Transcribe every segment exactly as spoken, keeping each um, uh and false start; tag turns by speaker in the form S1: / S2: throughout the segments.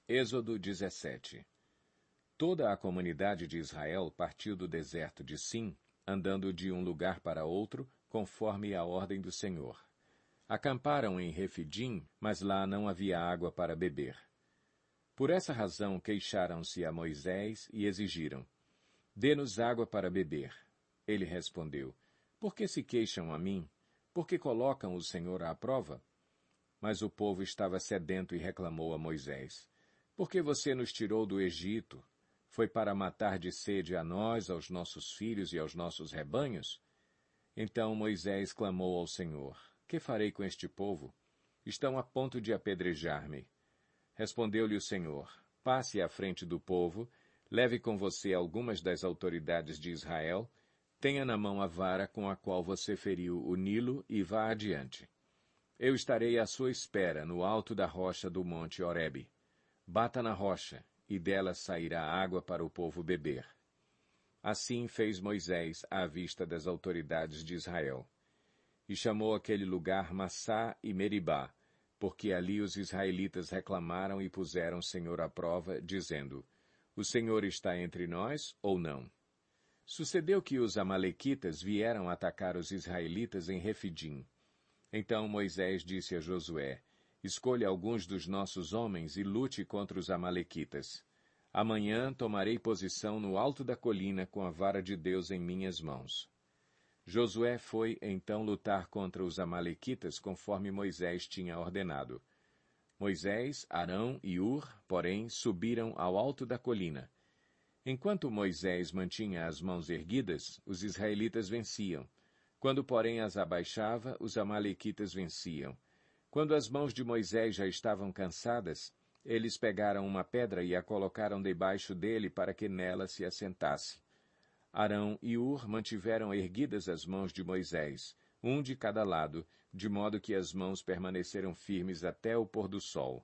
S1: Êxodo dezessete. Toda a comunidade de Israel partiu do deserto de Sim, andando de um lugar para outro, conforme a ordem do Senhor. Acamparam em Refidim, mas lá não havia água para beber. Por essa razão queixaram-se a Moisés e exigiram: Dê-nos água para beber. Ele respondeu: Por que se queixam a mim? Por que colocam o Senhor à prova? Mas o povo estava sedento e reclamou a Moisés: Por que você nos tirou do Egito? Foi para matar de sede a nós, aos nossos filhos e aos nossos rebanhos? Então Moisés clamou ao Senhor: Que farei com este povo? Estão a ponto de apedrejar-me. Respondeu-lhe o Senhor: Passe à frente do povo, leve com você algumas das autoridades de Israel, tenha na mão a vara com a qual você feriu o Nilo e vá adiante. Eu estarei à sua espera no alto da rocha do monte Horebe. Bata na rocha, e dela sairá água para o povo beber. Assim fez Moisés à vista das autoridades de Israel. E chamou aquele lugar Massá e Meribá, porque ali os israelitas reclamaram e puseram o Senhor à prova, dizendo: O Senhor está entre nós ou não? Sucedeu que os amalequitas vieram atacar os israelitas em Refidim. Então Moisés disse a Josué: Escolha alguns dos nossos homens e lute contra os amalequitas. Amanhã tomarei posição no alto da colina com a vara de Deus em minhas mãos. Josué foi, então, lutar contra os amalequitas conforme Moisés tinha ordenado. Moisés, Arão e Ur, porém, subiram ao alto da colina. Enquanto Moisés mantinha as mãos erguidas, os israelitas venciam. Quando, porém, as abaixava, os amalequitas venciam. Quando as mãos de Moisés já estavam cansadas, eles pegaram uma pedra e a colocaram debaixo dele para que nela se assentasse. Arão e Ur mantiveram erguidas as mãos de Moisés, um de cada lado, de modo que as mãos permaneceram firmes até o pôr do sol.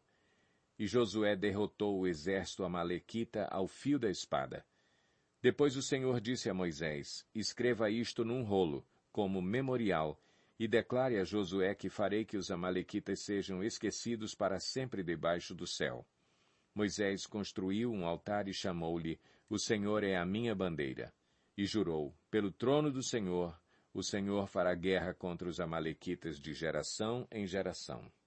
S1: E Josué derrotou o exército amalequita ao fio da espada. Depois o Senhor disse a Moisés: Escreva isto num rolo, como memorial, e declare a Josué que farei que os amalequitas sejam esquecidos para sempre debaixo do céu. Moisés construiu um altar e chamou-lhe: O Senhor é a minha bandeira. E jurou: Pelo trono do Senhor, o Senhor fará guerra contra os amalequitas de geração em geração.